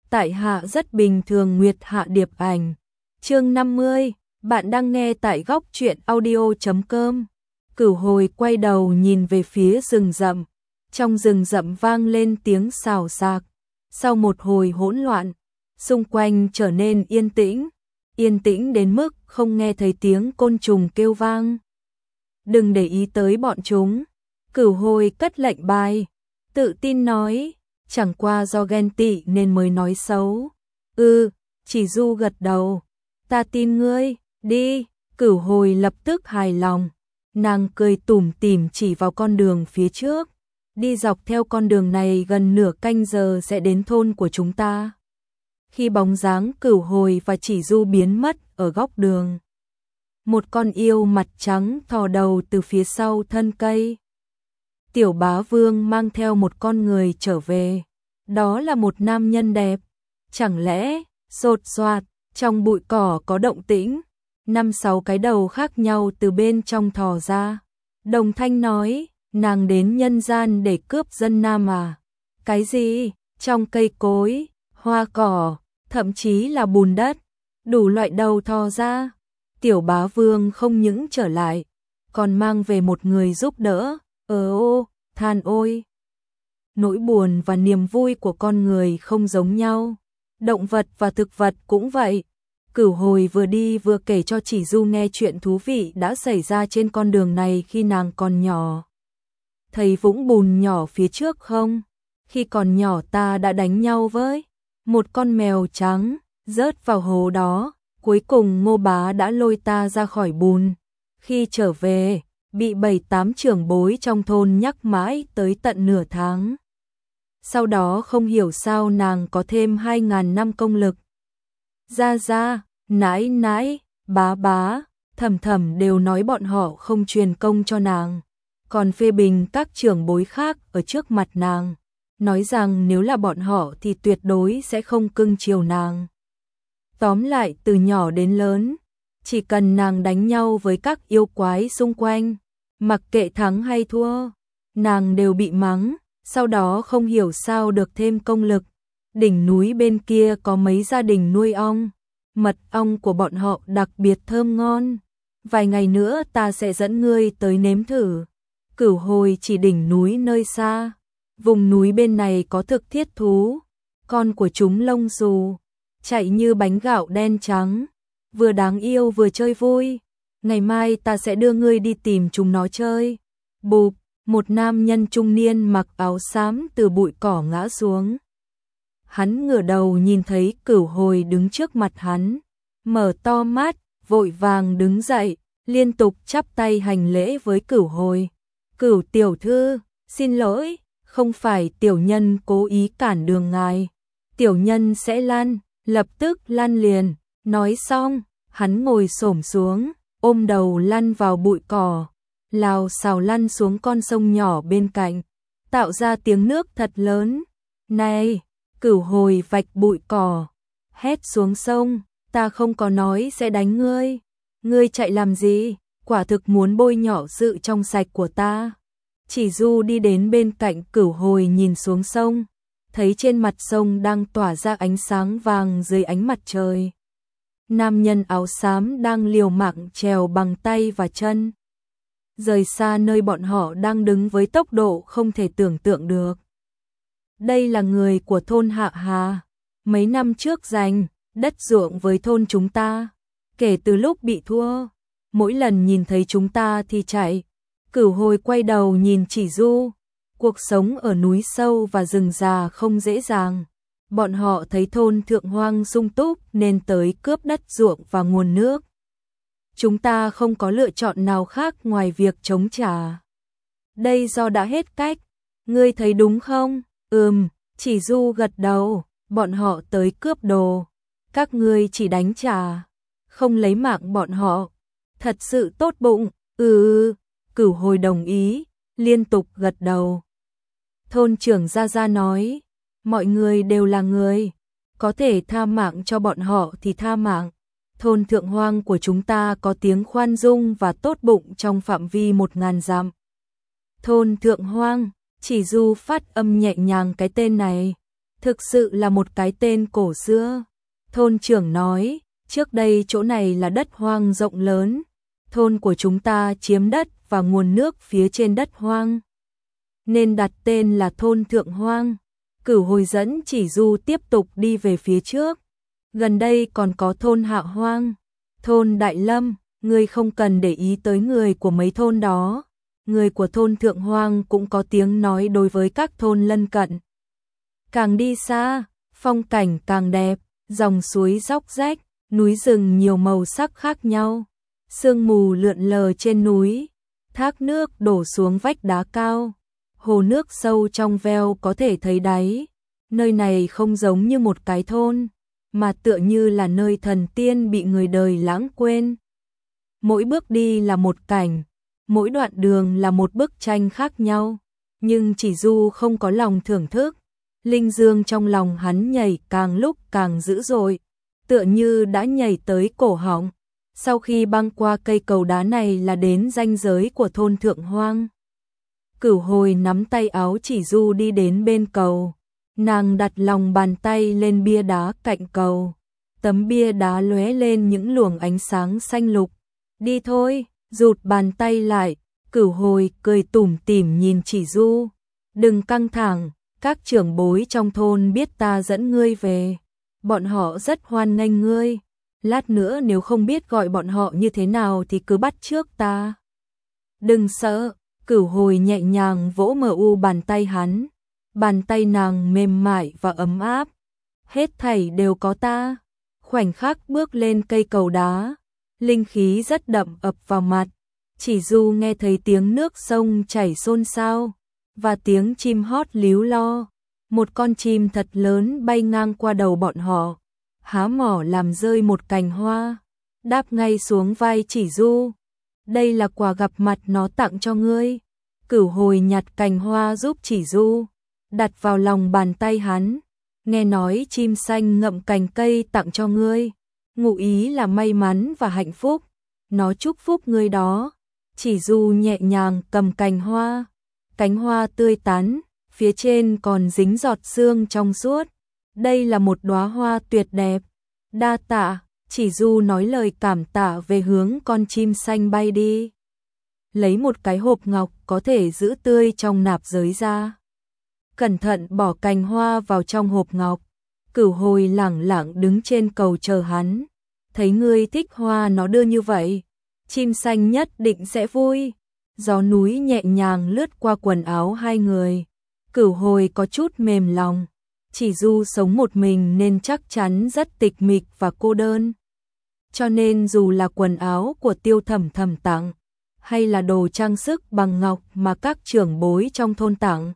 tại hạ rất bình thường. Nguyệt Hạ Điệp Ảnh. Chương 50, bạn đang nghe tại góc truyện audio.com. Cửu Hồi quay đầu nhìn về phía rừng rậm. Trong rừng rậm vang lên tiếng xào xạc. Sau một hồi hỗn loạn, xung quanh trở nên yên tĩnh đến mức không nghe thấy tiếng côn trùng kêu vang. Đừng để ý tới bọn chúng. Cửu Hồi cất lệnh bài, tự tin nói, chẳng qua do ghen tị nên mới nói xấu. Chỉ Du gật đầu, ta tin ngươi, đi. Cửu Hồi lập tức hài lòng, nàng cười tủm tỉm chỉ vào con đường phía trước, đi dọc theo con đường này gần nửa canh giờ sẽ đến thôn của chúng ta. Khi bóng dáng Cửu Hồi và Chỉ Du biến mất ở góc đường, một con yêu mặt trắng thò đầu từ phía sau thân cây. Tiểu Bá Vương mang theo một con người trở về, đó là một nam nhân đẹp. Chẳng lẽ, sột soạt, trong bụi cỏ có động tĩnh, 5-6 cái đầu khác nhau từ bên trong thò ra. Đồng thanh nói, nàng đến nhân gian để cướp dân nam à? Cái gì? Trong cây cối, hoa cỏ, thậm chí là bùn đất, đủ loại đầu thò ra. Tiểu Bá Vương không những trở lại, còn mang về một người giúp đỡ. Than ôi. Nỗi buồn và niềm vui của con người không giống nhau. Động vật và thực vật cũng vậy. Cửu Hồi vừa đi vừa kể cho Chỉ Du nghe chuyện thú vị đã xảy ra trên con đường này khi nàng còn nhỏ. Thấy vũng bùn nhỏ phía trước không? Khi còn nhỏ ta đã đánh nhau với một con mèo trắng, rớt vào hố đó. Cuối cùng Ngô Bá đã lôi ta ra khỏi bùn. Khi trở về, bị 7-8 trưởng bối trong thôn nhắc mãi tới tận nửa tháng. Sau đó không hiểu sao nàng có thêm 2.000 năm công lực. Ra, nãi nãi, bá, thầm đều nói bọn họ không truyền công cho nàng, còn phê bình các trưởng bối khác ở trước mặt nàng, nói rằng nếu là bọn họ thì tuyệt đối sẽ không cưng chiều nàng. Tóm lại từ nhỏ đến lớn, chỉ cần nàng đánh nhau với các yêu quái xung quanh, mặc kệ thắng hay thua, nàng đều bị mắng. Sau đó không hiểu sao được thêm công lực. Đỉnh núi bên kia có mấy gia đình nuôi ong, mật ong của bọn họ đặc biệt thơm ngon. Vài ngày nữa ta sẽ dẫn ngươi tới nếm thử. Cửu Hồi chỉ đỉnh núi nơi xa. Vùng núi bên này có thực thiết thú, con của chúng lông xù, chạy như bánh gạo đen trắng, vừa đáng yêu vừa chơi vui. Ngày mai ta sẽ đưa ngươi đi tìm chúng nó chơi. Bụp. Một nam nhân trung niên mặc áo xám từ bụi cỏ ngã xuống. Hắn ngửa đầu nhìn thấy Cửu Hồi đứng trước mặt hắn, mở to mắt, vội vàng đứng dậy, liên tục chắp tay hành lễ với Cửu Hồi. Cửu tiểu thư, xin lỗi, không phải tiểu nhân cố ý cản đường ngài. Tiểu nhân sẽ lăn, lập tức lăn liền. Nói xong, hắn ngồi xổm xuống, ôm đầu lăn vào bụi cỏ. Lào xào lăn xuống con sông nhỏ bên cạnh, tạo ra tiếng nước thật lớn. Này, Cửu Hồi vạch bụi cỏ, hét xuống sông, ta không có nói sẽ đánh ngươi. Ngươi chạy làm gì? Quả thực muốn bôi nhọ sự trong sạch của ta. Chỉ Du đi đến bên cạnh Cửu Hồi nhìn xuống sông, thấy trên mặt sông đang tỏa ra ánh sáng vàng dưới ánh mặt trời. Nam nhân áo xám đang liều mạng trèo bằng tay và chân, rời xa nơi bọn họ đang đứng với tốc độ không thể tưởng tượng được. Đây là người của thôn Hạ Hà, mấy năm trước giành đất ruộng với thôn chúng ta. Kể từ lúc bị thua, mỗi lần nhìn thấy chúng ta thì chạy. Cửu Hồi quay đầu nhìn Chỉ Du. Cuộc sống ở núi sâu và rừng già không dễ dàng. Bọn họ thấy thôn thượng hoang sung túc nên tới cướp đất ruộng và nguồn nước. Chúng ta không có lựa chọn nào khác ngoài việc chống trả. Đây do đã hết cách. Ngươi thấy đúng không? Chỉ Du gật đầu. Bọn họ tới cướp đồ, các ngươi chỉ đánh trả, không lấy mạng bọn họ. Thật sự tốt bụng. Cửu Hồi đồng ý, liên tục gật đầu. Thôn trưởng Gia nói, mọi người đều là người, có thể tha mạng cho bọn họ thì tha mạng. Thôn thượng hoang của chúng ta có tiếng khoan dung và tốt bụng trong phạm vi 1000 dặm. Thôn thượng hoang, Chỉ Du phát âm nhẹ nhàng cái tên này. thực sự là một cái tên cổ xưa. Thôn trưởng nói, trước đây chỗ này là đất hoang rộng lớn, thôn của chúng ta chiếm đất và nguồn nước phía trên đất hoang, nên đặt tên là thôn Thượng Hoang. Cửu Hồi dẫn Chỉ Du tiếp tục đi về phía trước. Gần đây còn có thôn Hạ Hoang, thôn Đại Lâm, ngươi không cần để ý tới người của mấy thôn đó. Người của thôn Thượng Hoang cũng có tiếng nói đối với các thôn lân cận. Càng đi xa, phong cảnh càng đẹp, dòng suối róc rách, núi rừng nhiều màu sắc khác nhau. Sương mù lượn lờ trên núi, thác nước đổ xuống vách đá cao. Hồ nước sâu trong veo có thể thấy đáy. Nơi này không giống như một cái thôn, mà tựa như là nơi thần tiên bị người đời lãng quên. Mỗi bước đi là một cảnh, mỗi đoạn đường là một bức tranh khác nhau. Nhưng Chỉ Du không có lòng thưởng thức. Linh dương trong lòng hắn nhảy càng lúc càng dữ dội, tựa như đã nhảy tới cổ họng. Sau khi băng qua cây cầu đá này là đến ranh giới của thôn Thượng Hoang. Cửu Hồi nắm tay áo Chỉ Du đi đến bên cầu. Nàng đặt lòng bàn tay lên bia đá cạnh cầu. Tấm bia đá lóe lên những luồng ánh sáng xanh lục. Đi thôi, rụt bàn tay lại. Cửu Hồi cười tủm tỉm nhìn Chỉ Du. Đừng căng thẳng, các trưởng bối trong thôn biết ta dẫn ngươi về. Bọn họ rất hoan nghênh ngươi. Lát nữa nếu không biết gọi bọn họ như thế nào thì cứ bắt trước ta. Đừng sợ. Cửu Hồi nhẹ nhàng vỗ bàn tay hắn. Bàn tay nàng mềm mại và ấm áp. Hết thảy đều có ta. Khoảnh khắc bước lên cây cầu đá, linh khí rất đậm ập vào mặt. Chỉ Du nghe thấy tiếng nước sông chảy xôn xao và tiếng chim hót líu lo. Một con chim thật lớn bay ngang qua đầu bọn họ, há mỏ làm rơi một cành hoa, đáp ngay xuống vai Chỉ Du. Đây là quà gặp mặt nó tặng cho ngươi. Cửu Hồi nhặt cành hoa giúp Chỉ Du, đặt vào lòng bàn tay hắn. Nghe nói chim xanh ngậm cành cây tặng cho ngươi, ngụ ý là may mắn và hạnh phúc. Nó chúc phúc ngươi đó. Chỉ Du nhẹ nhàng cầm cành hoa, cánh hoa tươi tắn, phía trên còn dính giọt sương trong suốt. Đây là một đóa hoa tuyệt đẹp. Đa tạ. Chỉ Du nói lời cảm tạ về hướng con chim xanh bay đi. Lấy một cái hộp ngọc có thể giữ tươi trong nạp giới ra. Cẩn thận bỏ cành hoa vào trong hộp ngọc. Cửu Hồi lẳng lặng đứng trên cầu chờ hắn. Thấy ngươi thích hoa nó đưa như vậy, chim xanh nhất định sẽ vui. Gió núi nhẹ nhàng lướt qua quần áo hai người. Cửu Hồi có chút mềm lòng. Chỉ Du sống một mình nên chắc chắn rất tịch mịch và cô đơn. Cho nên dù là quần áo của Tiêu Thẩm Thẩm tặng, hay là đồ trang sức bằng ngọc mà các trưởng bối trong thôn tặng,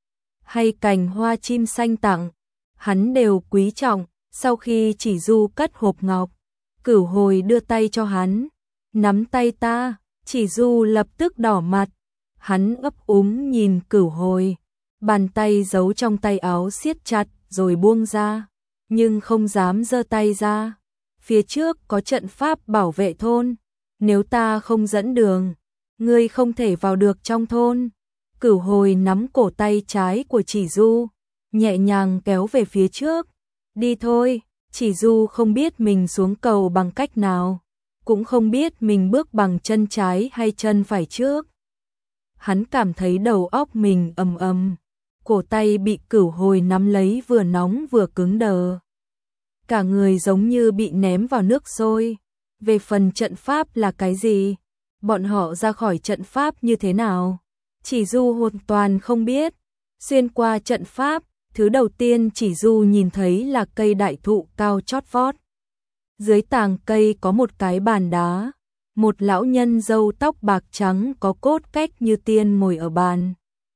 hay cành hoa chim xanh tặng, hắn đều quý trọng. Sau khi Chỉ Du cất hộp ngọc, Cửu Hồi đưa tay cho hắn. Nắm tay ta. Chỉ Du lập tức đỏ mặt. Hắn ấp úng nhìn Cửu Hồi. Bàn tay giấu trong tay áo siết chặt rồi buông ra, nhưng không dám giơ tay ra. Phía trước có trận pháp bảo vệ thôn, nếu ta không dẫn đường, ngươi không thể vào được trong thôn. Cửu Hồi nắm cổ tay trái của Chỉ Du, nhẹ nhàng kéo về phía trước. Đi thôi. Chỉ Du không biết mình xuống cầu bằng cách nào, cũng không biết mình bước bằng chân trái hay chân phải trước. Hắn cảm thấy đầu óc mình ầm ầm, cổ tay bị Cửu Hồi nắm lấy vừa nóng vừa cứng đờ. Cả người giống như bị ném vào nước sôi. Về phần trận pháp là cái gì? Bọn họ ra khỏi trận pháp như thế nào? Chỉ Du hoàn toàn không biết. Xuyên qua trận pháp, thứ đầu tiên Chỉ Du nhìn thấy là cây đại thụ cao chót vót. Dưới tàng cây có một cái bàn đá. Một lão nhân râu tóc bạc trắng có cốt cách như tiên ngồi ở bàn.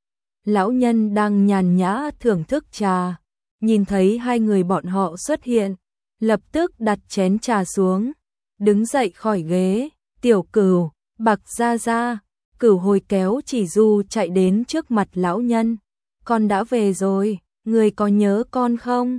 Lão nhân đang nhàn nhã thưởng thức trà. Nhìn thấy hai người bọn họ xuất hiện, lập tức đặt chén trà xuống, đứng dậy khỏi ghế. Tiểu Cửu, Bạc gia gia. Cửu Hồi kéo Chỉ Du chạy đến trước mặt lão nhân. Con đã về rồi, người có nhớ con không?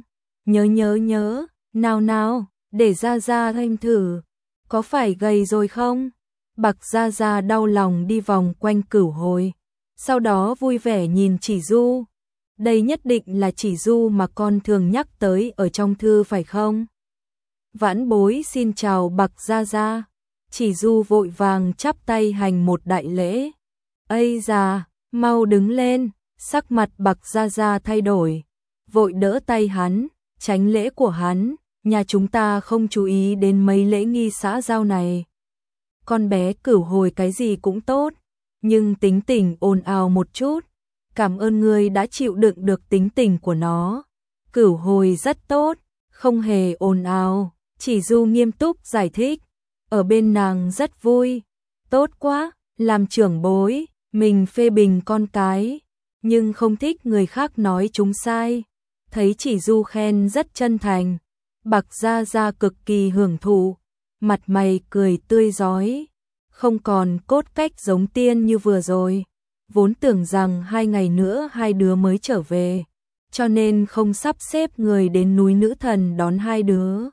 Nhớ, nào nào, để gia gia thêm thử. Có phải gầy rồi không? Bạc gia gia đau lòng đi vòng quanh Cửu Hồi, sau đó vui vẻ nhìn Chỉ Du. Đây nhất định là chỉ Du mà con thường nhắc tới ở trong thư phải không? Vãn bối xin chào Bạc Gia Gia. Chỉ Du vội vàng chắp tay hành một đại lễ. Ây già, mau đứng lên, sắc mặt Bạc Gia Gia thay đổi. Vội đỡ tay hắn, tránh lễ của hắn, nhà chúng ta không chú ý đến mấy lễ nghi xã giao này. Con bé Cửu Hồi cái gì cũng tốt, nhưng tính tình ồn ào một chút. Cảm ơn ngươi đã chịu đựng được tính tình của nó. Cửu Hồi rất tốt, không hề ồn ào. Chỉ Du nghiêm túc giải thích. Ở bên nàng rất vui. Tốt quá, làm trưởng bối, mình phê bình con cái, nhưng không thích người khác nói chúng sai. Thấy Chỉ Du khen rất chân thành, Bạc Gia Gia cực kỳ hưởng thụ, mặt mày cười tươi rói, không còn cốt cách giống tiên như vừa rồi. Vốn tưởng rằng 2 ngày nữa hai đứa mới trở về, cho nên không sắp xếp người đến núi Nữ Thần đón hai đứa.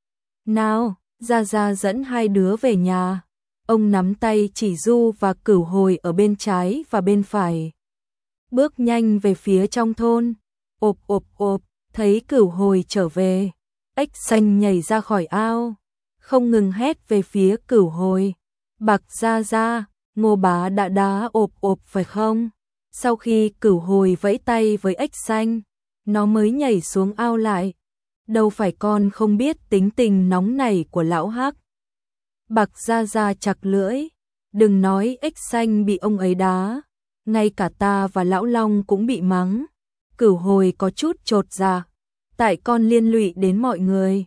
Nào, Gia Gia dẫn hai đứa về nhà. Ông nắm tay Chỉ Du và Cửu Hồi ở bên trái và bên phải, bước nhanh về phía trong thôn. Ộp ộp ộp, thấy Cửu Hồi trở về, ếch xanh nhảy ra khỏi ao, không ngừng hét về phía Cửu Hồi. Bạc Gia Gia, Ngô bá đã đá ộp ộp phải không? Sau khi Cửu Hồi vẫy tay với ếch xanh, nó mới nhảy xuống ao lại. Đâu phải con không biết tính tình nóng nảy của lão Hắc. Bạc Gia Gia chặt lưỡi, đừng nói ếch xanh bị ông ấy đá, ngay cả ta và lão Long cũng bị mắng. Cửu Hồi có chút chột dạ, tại con liên lụy đến mọi người.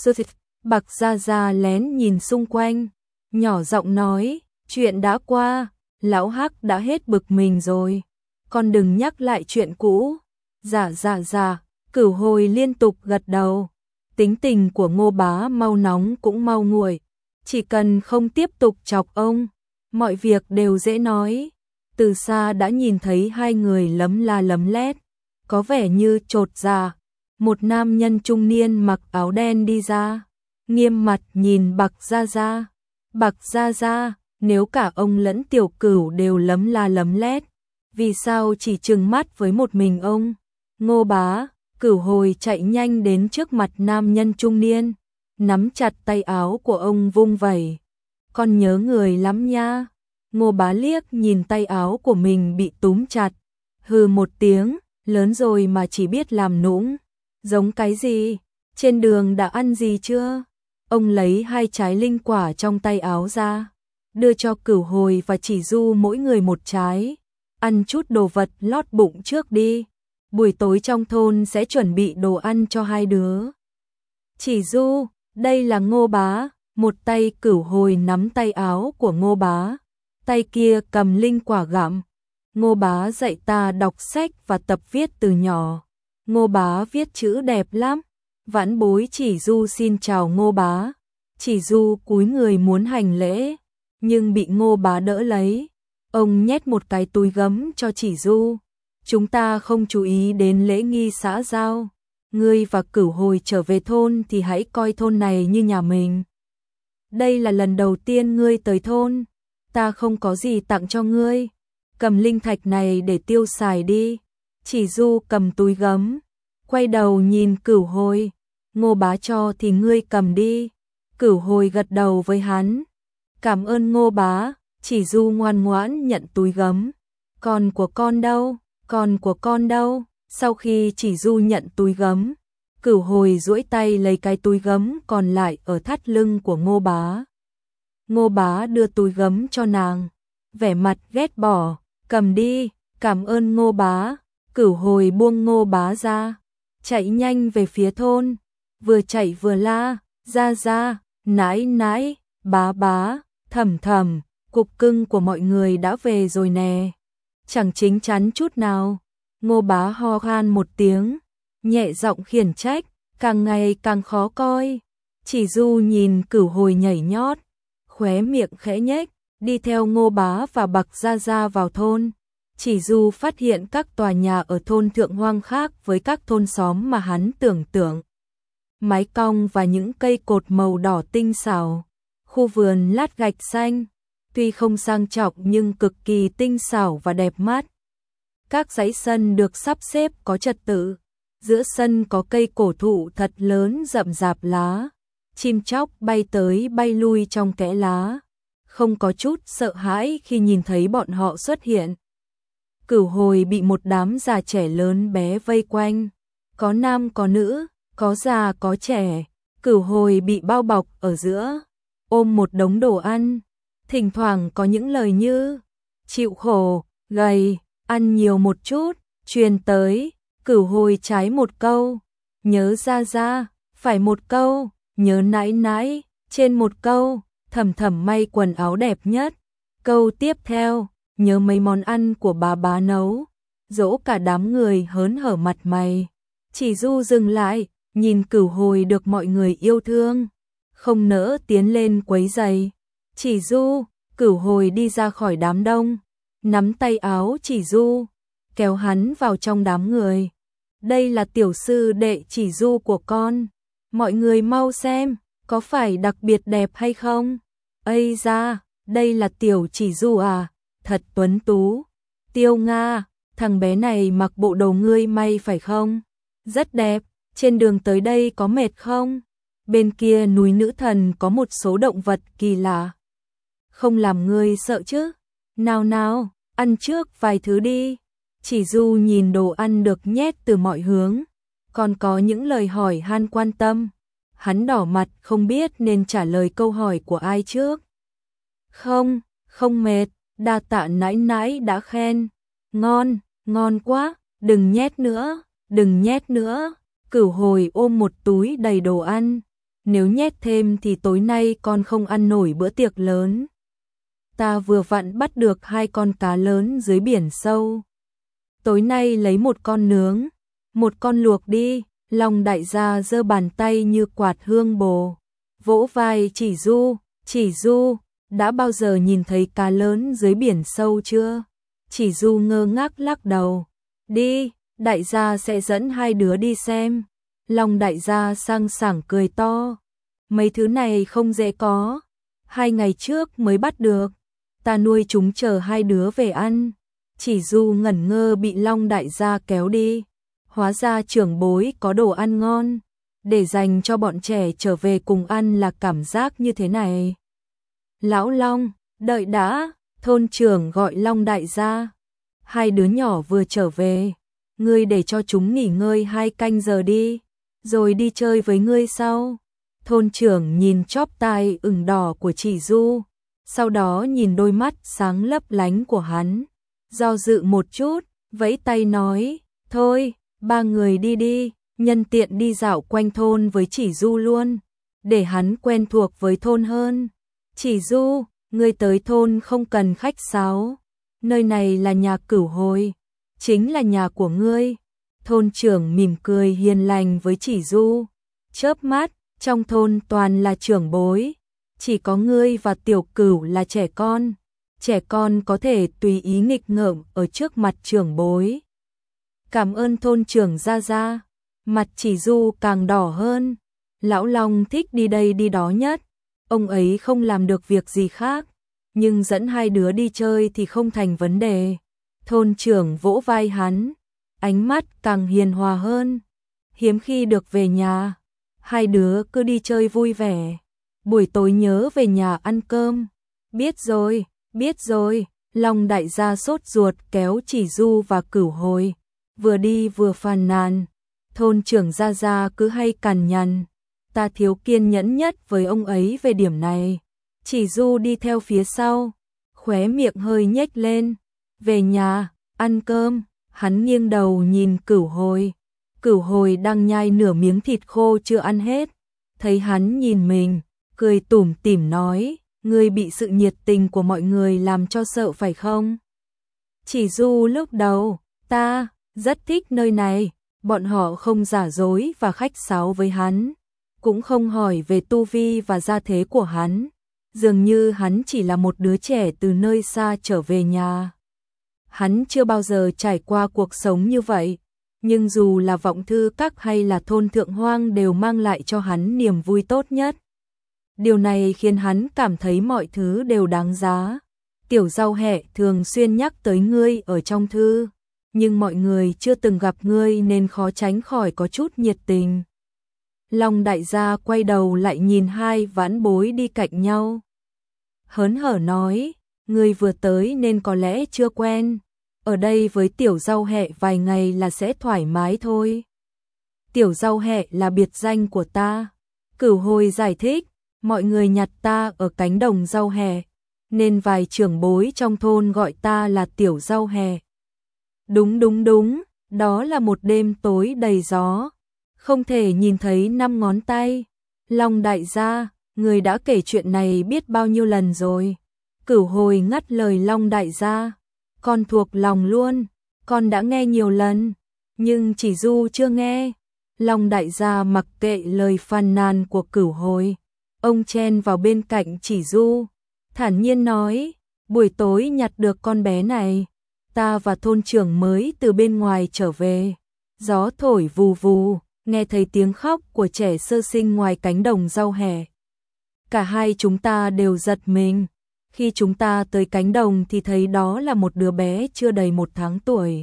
Bạc Gia Gia lén nhìn xung quanh, nhỏ giọng nói, chuyện đã qua, lão Hắc đã hết bực mình rồi, con đừng nhắc lại chuyện cũ. Dạ dạ dạ, Cửu Hồi liên tục gật đầu. Tính tình của Ngô bá mau nóng cũng mau nguội, chỉ cần không tiếp tục chọc ông, mọi việc đều dễ nói. Từ xa đã nhìn thấy hai người lấm la lấm lét, có vẻ như chột dạ. Một nam nhân trung niên mặc áo đen đi ra, nghiêm mặt nhìn Bạc Gia Gia. Bạc Gia Gia, nếu cả ông lẫn Tiểu Cửu đều lấm la lấm lét, vì sao chỉ trừng mắt với một mình ông? Ngô bá, Cửu Hồi chạy nhanh đến trước mặt nam nhân trung niên, nắm chặt tay áo của ông vung vẩy. Con nhớ người lắm nha. Ngô bá liếc nhìn tay áo của mình bị túm chặt, hừ một tiếng, lớn rồi mà chỉ biết làm nũng. Giống cái gì? Trên đường đã ăn gì chưa? Ông lấy 2 trái linh quả trong tay áo ra, đưa cho Cửu Hồi và Chỉ Du mỗi người 1 trái. Ăn chút đồ vật lót bụng trước đi. Buổi tối trong thôn sẽ chuẩn bị đồ ăn cho hai đứa. Chỉ Du, đây là Ngô bá. Một tay Cửu Hồi nắm tay áo của Ngô bá, tay kia cầm linh quả gặm. Ngô bá dạy ta đọc sách và tập viết từ nhỏ. Ngô bá viết chữ đẹp lắm. Vãn bối Chỉ Du xin chào Ngô bá. Chỉ Du cúi người muốn hành lễ, nhưng bị Ngô bá đỡ lấy. Ông nhét một cái túi gấm cho Chỉ Du. Chúng ta không chú ý đến lễ nghi xã giao. Ngươi và Cửu Hồi trở về thôn thì hãy coi thôn này như nhà mình. Đây là lần đầu tiên ngươi tới thôn, ta không có gì tặng cho ngươi. Cầm linh thạch này để tiêu xài đi. Chỉ Du cầm túi gấm, quay đầu nhìn Cửu Hồi. Ngô bá cho thì ngươi cầm đi. Cửu Hồi gật đầu với hắn. Cảm ơn Ngô bá. Chỉ Du ngoan ngoãn nhận túi gấm. Con của con đâu? Con của con đâu? Sau khi Chỉ Du nhận túi gấm, Cửu Hồi duỗi tay lấy cái túi gấm còn lại ở thắt lưng của Ngô bá. Ngô bá đưa túi gấm cho nàng, vẻ mặt ghét bỏ, cầm đi, cảm ơn Ngô bá. Cửu Hồi buông Ngô bá ra, chạy nhanh về phía thôn, vừa chạy vừa la, Gia Gia, nãi nãi, bá bá, thầm thầm, cục cưng của mọi người đã về rồi nè. Chẳng chính chắn chút nào. Ngô bá ho khan một tiếng, nhẹ giọng khiển trách, càng ngày càng khó coi. Chỉ Du nhìn Cửu Hồi nhảy nhót, khóe miệng khẽ nhếch, đi theo Ngô bá và Bạc Gia Gia vào thôn. Chỉ Du phát hiện các tòa nhà ở thôn Thượng Hoang khác với các thôn xóm mà hắn tưởng tượng. Mái cong và những cây cột màu đỏ tinh xảo, khu vườn lát gạch xanh, tuy không sang trọng nhưng cực kỳ tinh xảo và đẹp mắt. Các dãy sân được sắp xếp có trật tự. Giữa sân có cây cổ thụ thật lớn rậm rạp lá. Chim chóc bay tới bay lui trong kẽ lá. Không có chút sợ hãi khi nhìn thấy bọn họ xuất hiện. Cửu Hồi bị một đám già trẻ lớn bé vây quanh. Có nam có nữ, có già có trẻ. Cửu Hồi bị bao bọc ở giữa, ôm một đống đồ ăn. Thỉnh thoảng có những lời như chịu khổ, gầy, ăn nhiều một chút, truyền tới. Cửu Hồi trái một câu, nhớ ra ra, phải một câu, nhớ nãi nãi, trên một câu, Thầm Thầm may quần áo đẹp nhất. Câu tiếp theo, nhớ mấy món ăn của bà nấu. Dỗ cả đám người hớn hở mặt mày. Chỉ Du dừng lại, nhìn Cửu Hồi được mọi người yêu thương, không nỡ tiến lên quấy rầy. Chỉ Du, Cửu Hồi đi ra khỏi đám đông, nắm tay áo Chỉ Du, kéo hắn vào trong đám người. Đây là tiểu sư đệ Chỉ Du của con, mọi người mau xem, có phải đặc biệt đẹp hay không? Ây da, đây là tiểu Chỉ Du à, thật tuấn tú. Tiêu Nga, thằng bé này mặc bộ đồ ngươi may phải không? Rất đẹp, trên đường tới đây có mệt không? Bên kia núi Nữ Thần có một số động vật kỳ lạ. Không làm ngươi sợ chứ? Nào nào, ăn trước vài thứ đi. Chỉ Du nhìn đồ ăn được nhét từ mọi hướng, còn có những lời hỏi han quan tâm. Hắn đỏ mặt không biết nên trả lời câu hỏi của ai trước. Không, không mệt, đa tạ nãi nãi đã khen. Ngon, ngon quá, đừng nhét nữa, đừng nhét nữa. Cửu Hồi ôm một túi đầy đồ ăn. Nếu nhét thêm thì tối nay con không ăn nổi bữa tiệc lớn. Ta vừa vặn bắt được 2 con cá lớn dưới biển sâu. Tối nay lấy một con nướng, một con luộc đi. Long đại gia giơ bàn tay như quạt hương bồ, vỗ vai Chỉ Du, đã bao giờ nhìn thấy cá lớn dưới biển sâu chưa? Chỉ Du ngơ ngác lắc đầu. Đi, đại gia sẽ dẫn 2 đứa đi xem. Long đại gia sang sảng cười to. Mấy thứ này không dễ có, 2 ngày trước mới bắt được. Ta nuôi chúng chờ 2 đứa về ăn. Chỉ Du ngẩn ngơ bị Long đại gia kéo đi. Hóa ra trưởng bối có đồ ăn ngon, để dành cho bọn trẻ trở về cùng ăn là cảm giác như thế này. Lão Long, đợi đã, thôn trưởng gọi Long đại gia. 2 đứa nhỏ vừa trở về, ngươi để cho chúng nghỉ ngơi 2 canh giờ đi, rồi đi chơi với ngươi sau. Thôn trưởng nhìn chóp tai ửng đỏ của Chỉ Du, sau đó nhìn đôi mắt sáng lấp lánh của hắn, do dự một chút, vẫy tay nói, thôi, 3 người đi đi, nhân tiện đi dạo quanh thôn với Chỉ Du luôn, để hắn quen thuộc với thôn hơn. Chỉ Du, ngươi tới thôn không cần khách sáo, nơi này là nhà Cửu Hồi, chính là nhà của ngươi. Thôn trưởng mỉm cười hiền lành với Chỉ Du, chớp mắt, trong thôn toàn là trưởng bối, chỉ có ngươi và Tiểu Cửu là trẻ con có thể tùy ý nghịch ngợm ở trước mặt trưởng bối. Cảm ơn thôn trưởng gia gia. Mặt Chỉ Du càng đỏ hơn. Lão Long thích đi đây đi đó nhất. Ông ấy không làm được việc gì khác, nhưng dẫn 2 đứa đi chơi thì không thành vấn đề. Thôn trưởng vỗ vai hắn, ánh mắt càng hiền hòa hơn. Hiếm khi được về nhà, 2 đứa cứ đi chơi vui vẻ. Buổi tối nhớ về nhà ăn cơm. Biết rồi. Long đại gia sốt ruột kéo Chỉ Du và Cửu Hồi, vừa đi vừa phàn nàn. Thôn trưởng gia gia cứ hay cằn nhằn, ta thiếu kiên nhẫn nhất với ông ấy về điểm này. Chỉ Du đi theo phía sau, khóe miệng hơi nhếch lên. Về nhà, ăn cơm. Hắn nghiêng đầu nhìn Cửu Hồi. Cửu Hồi đang nhai nửa miếng thịt khô chưa ăn hết. Thấy hắn nhìn mình, cười tủm tỉm nói, ngươi bị sự nhiệt tình của mọi người làm cho sợ phải không? Chỉ Du lúc đầu, ta rất thích nơi này. Bọn họ không giả dối và khách sáo với hắn, cũng không hỏi về tu vi và gia thế của hắn. Dường như hắn chỉ là một đứa trẻ từ nơi xa trở về nhà. Hắn chưa bao giờ trải qua cuộc sống như vậy, nhưng dù là Vọng Thư Các hay là thôn Thượng Hoang đều mang lại cho hắn niềm vui tốt nhất. Điều này khiến hắn cảm thấy mọi thứ đều đáng giá. Tiểu Giao Hẹ thường xuyên nhắc tới ngươi ở trong thư, nhưng mọi người chưa từng gặp ngươi nên khó tránh khỏi có chút nhiệt tình. Long đại gia quay đầu lại nhìn hai vãn bối đi cạnh nhau. Hớn hở nói, ngươi vừa tới nên có lẽ chưa quen, ở đây với tiểu rau hẹ vài ngày là sẽ thoải mái thôi. Tiểu rau hẹ là biệt danh của ta. Cửu Hồi giải thích, mọi người nhặt ta ở cánh đồng rau hẹ, nên vài trưởng bối trong thôn gọi ta là tiểu rau hẹ. Đúng, đó là một đêm tối đầy gió, không thể nhìn thấy 5 ngón tay. Long đại gia, người đã kể chuyện này biết bao nhiêu lần rồi. Cửu Hồi ngắt lời Long đại gia, con thuộc lòng luôn, con đã nghe nhiều lần, nhưng chỉ Du chưa nghe. Long đại gia mặc kệ lời phàn nàn của Cửu Hồi, ông chen vào bên cạnh chỉ Du, thản nhiên nói, buổi tối nhặt được con bé này, ta và thôn trưởng mới từ bên ngoài trở về, gió thổi vù vù, nghe thấy tiếng khóc của trẻ sơ sinh ngoài cánh đồng rau hẹ. Cả hai chúng ta đều giật mình, khi chúng ta tới cánh đồng thì thấy đó là một đứa bé chưa đầy 1 tháng tuổi.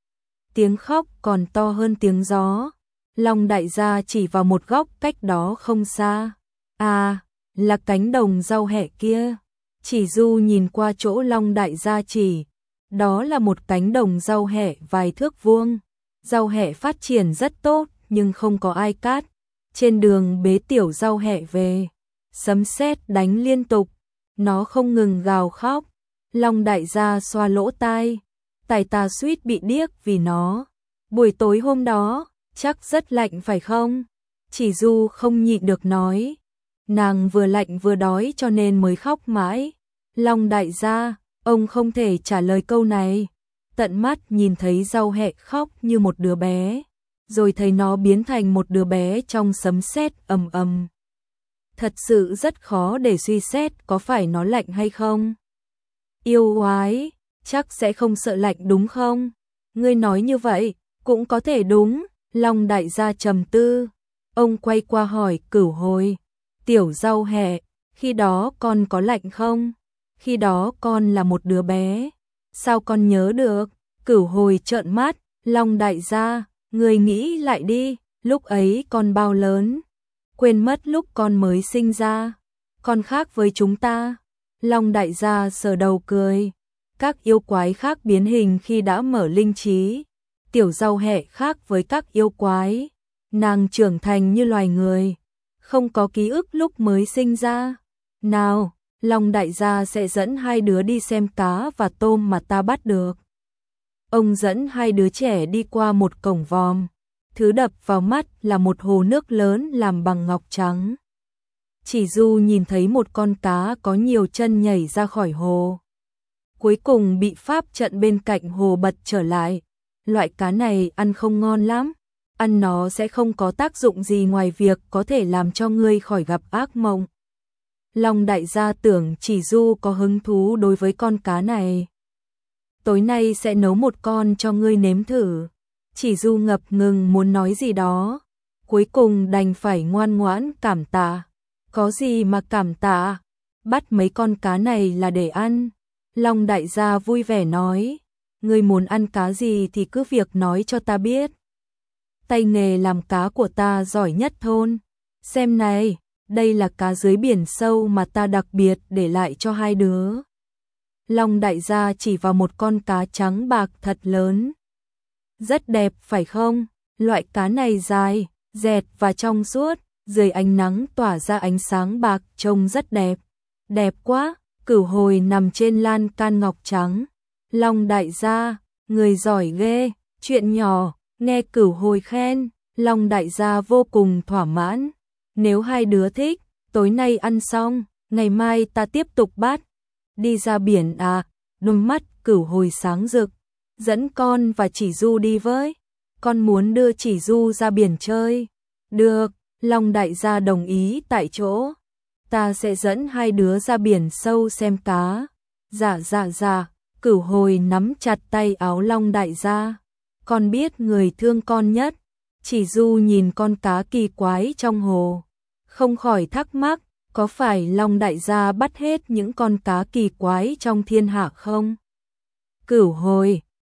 Tiếng khóc còn to hơn tiếng gió. Long đại gia chỉ vào một góc cách đó không xa. À, là cánh đồng rau hẹ kia. Chỉ Du nhìn qua chỗ Long đại gia chỉ. Đó là một cánh đồng rau hẹ vài thước vuông. Rau hẹ phát triển rất tốt nhưng không có ai cắt. Trên đường bế tiểu rau hẹ về, sấm sét đánh liên tục. Nó không ngừng gào khóc. Long đại gia xoa lỗ tai. Tai ta suýt bị điếc vì nó. Buổi tối hôm đó chắc rất lạnh phải không? Chỉ Du không nhịn được nói. Nàng vừa lạnh vừa đói cho nên mới khóc mãi. Long đại gia, ông không thể trả lời câu này. Tận mắt nhìn thấy rau hẹ khóc như một đứa bé, rồi thấy nó biến thành một đứa bé trong sấm sét ầm ầm. Thật sự rất khó để suy xét có phải nó lạnh hay không. Yêu oái, chắc sẽ không sợ lạnh đúng không? Ngươi nói như vậy, cũng có thể đúng. Long đại gia trầm tư, ông quay qua hỏi Cửu Hồi, tiểu rau hẹ, khi đó con có lạnh không? Khi đó con là một đứa bé, sao con nhớ được? Cửu Hồi trợn mắt, Long đại gia, người nghĩ lại đi, lúc ấy con bao lớn? Quên mất lúc con mới sinh ra, con khác với chúng ta. Long đại gia sờ đầu cười, các yêu quái khác biến hình khi đã mở linh trí. Tiểu rau hẹ khác với các yêu quái, nàng trưởng thành như loài người, không có ký ức lúc mới sinh ra. Nào, Long đại gia sẽ dẫn hai đứa đi xem cá và tôm mà ta bắt được. Ông dẫn hai đứa trẻ đi qua một cổng vòm, thứ đập vào mắt là một hồ nước lớn làm bằng ngọc trắng. Chỉ Du nhìn thấy một con cá có nhiều chân nhảy ra khỏi hồ, cuối cùng bị pháp trận bên cạnh hồ bật trở lại. Loại cá này ăn không ngon lắm, ăn nó sẽ không có tác dụng gì ngoài việc có thể làm cho ngươi khỏi gặp ác mộng. Long đại gia tưởng Chỉ Du có hứng thú đối với con cá này. Tối nay sẽ nấu một con cho ngươi nếm thử. Chỉ Du ngập ngừng muốn nói gì đó, cuối cùng đành phải ngoan ngoãn cảm tạ. Có gì mà cảm tạ, bắt mấy con cá này là để ăn. Long đại gia vui vẻ nói, ngươi muốn ăn cá gì thì cứ việc nói cho ta biết. Tay nghề làm cá của ta giỏi nhất thôn. Xem này, đây là cá dưới biển sâu mà ta đặc biệt để lại cho hai đứa. Long đại gia chỉ vào một con cá trắng bạc thật lớn. Rất đẹp phải không? Loại cá này dài, dẹt và trong suốt, dưới ánh nắng tỏa ra ánh sáng bạc trông rất đẹp. Đẹp quá, Cửu Hồi nằm trên lan can ngọc trắng. Long đại gia, người giỏi ghê, chuyện nhỏ, nghe Cửu Hồi khen, Long đại gia vô cùng thỏa mãn. Nếu hai đứa thích, tối nay ăn xong, ngày mai ta tiếp tục bắt. Đi ra biển à? Đôi mắt Cửu Hồi sáng rực. Dẫn con và Chỉ Du đi với. Con muốn đưa Chỉ Du ra biển chơi. Được, Long đại gia đồng ý tại chỗ. Ta sẽ dẫn hai đứa ra biển sâu xem cá. Dạ. Cửu Hồi nắm chặt tay áo Long đại gia. Con biết người thương con nhất. Chỉ Du nhìn con cá kỳ quái trong hồ, không khỏi thắc mắc, có phải Long đại gia bắt hết những con cá kỳ quái trong thiên hạ không? Cửu Hồi,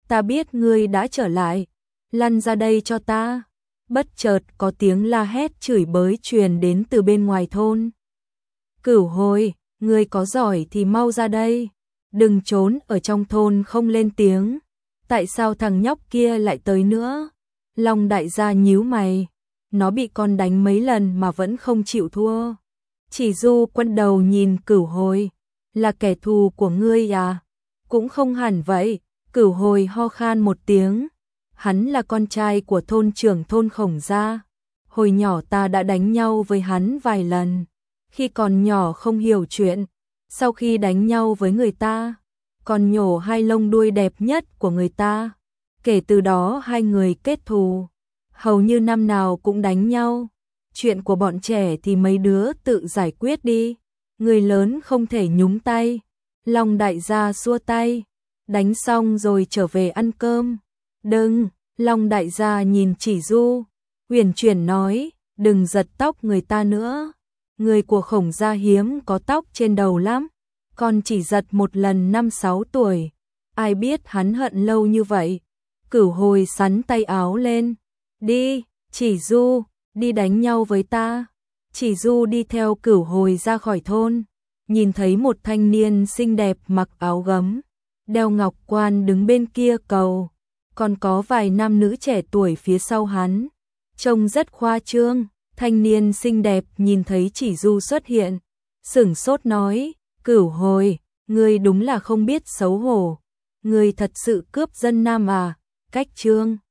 ta biết ngươi đã trở lại, lăn ra đây cho ta. Bất chợt có tiếng la hét chửi bới truyền đến từ bên ngoài thôn. Cửu Hồi, ngươi có giỏi thì mau ra đây, đừng trốn ở trong thôn không lên tiếng. Tại sao thằng nhóc kia lại tới nữa? Long đại gia nhíu mày, nó bị con đánh mấy lần mà vẫn không chịu thua. Chỉ Du Quân đầu nhìn Cửu Hồi, là kẻ thù của ngươi à? Cũng không hẳn vậy. Cửu Hồi ho khan một tiếng, hắn là con trai của thôn trưởng thôn Khổng gia. Hồi nhỏ ta đã đánh nhau với hắn vài lần, khi còn nhỏ không hiểu chuyện, sau khi đánh nhau với người ta, còn nhổ hai lông đuôi đẹp nhất của người ta. Kể từ đó hai người kết thù, hầu như năm nào cũng đánh nhau. Chuyện của bọn trẻ thì mấy đứa tự giải quyết đi, người lớn không thể nhúng tay. Long đại gia xua tay, đánh xong rồi trở về ăn cơm. Đừng, Long đại gia nhìn Chỉ Du, huyền chuyển nói, đừng giật tóc người ta nữa. Người của Khổng gia hiếm có tóc trên đầu lắm, còn chỉ giật một lần 5-6 tuổi. Ai biết hắn hận lâu như vậy. Cửu Hồi sắn tay áo lên, đi, Chỉ Du, đi đánh nhau với ta. Chỉ Du đi theo Cửu Hồi ra khỏi thôn, nhìn thấy một thanh niên xinh đẹp mặc áo gấm, đeo ngọc quan đứng bên kia cầu, còn có vài nam nữ trẻ tuổi phía sau hắn, trông rất khoa trương. Thanh niên xinh đẹp nhìn thấy Chỉ Du xuất hiện, sửng sốt nói, Cửu Hồi, ngươi đúng là không biết xấu hổ, ngươi thật sự cướp dân nam à? Cách trương